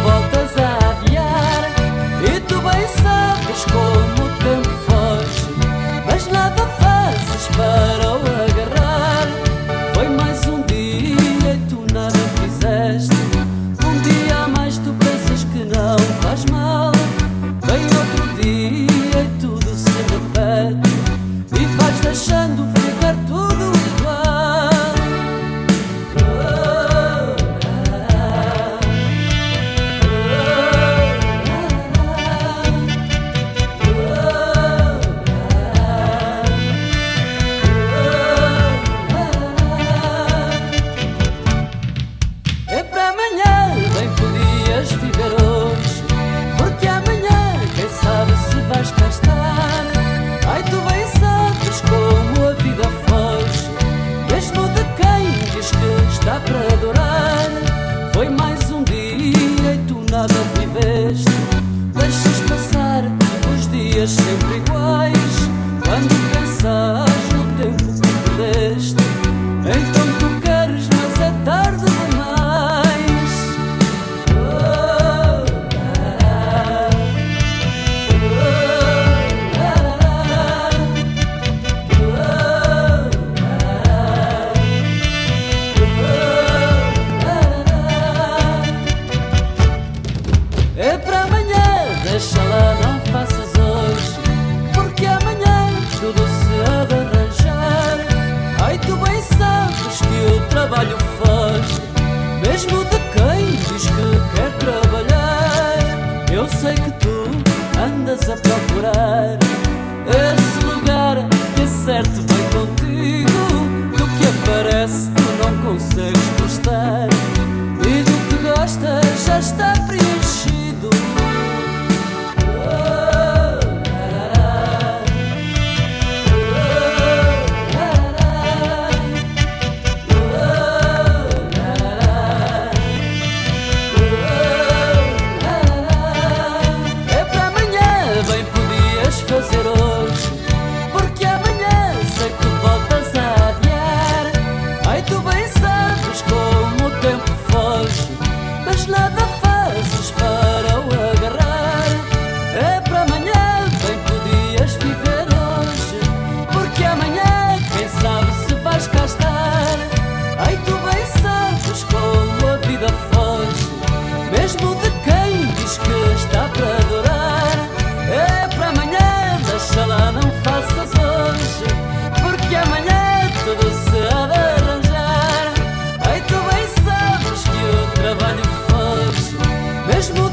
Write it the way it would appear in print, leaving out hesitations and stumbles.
voltas a adiar. E tu bem sabes como o tempo foge, mas nada fazes para o agarrar. Foi mais um dia e tu nada fizeste. Um dia a mais tu pensas que não faz mal. Vem outro dia e tudo se repete, e vais deixando ficar tudo igual. É para amanhã, bem podias viver hoje, porque amanhã quem sabe se vais cá estar. Ai, tu bem sabes como a vida foge, mesmo de quem diz que está para durar. Foi mais um dia e tu nada viveste. Deixas passar os dias sempre iguais, quando pensas no tempo que perdeste. Então tu queres, mas é tarde demais. É para amanhã, deixa lá, não faças hoje, porque amanhã tudo se há de arranjar. Ai, tu bem sabes que o trabalho foge, mesmo de quem diz que quer trabalhar. Eu sei que tu andas a procurar esse lugar que é certo bem contigo. Do que aparece tu não consegues gostar, e do que gostas já está preenchido. É para amanhã, bem podias fazer hoje, porque amanhã sei que voltas a adiar. Ai, tu bem sabes como o tempo foge, mas nada fazes para o agarrar. É para amanhã, bem podias viver hoje, porque amanhã quem sabe se vais cá estar. Ai, tu bem sabes como a vida foge, mesmo de quem diz que está para durar. É para amanhã, deixa lá, não faças hoje, porque amanhã tudo se há de arranjar. Ai, tu bem sabes que o trabalho foge, mesmo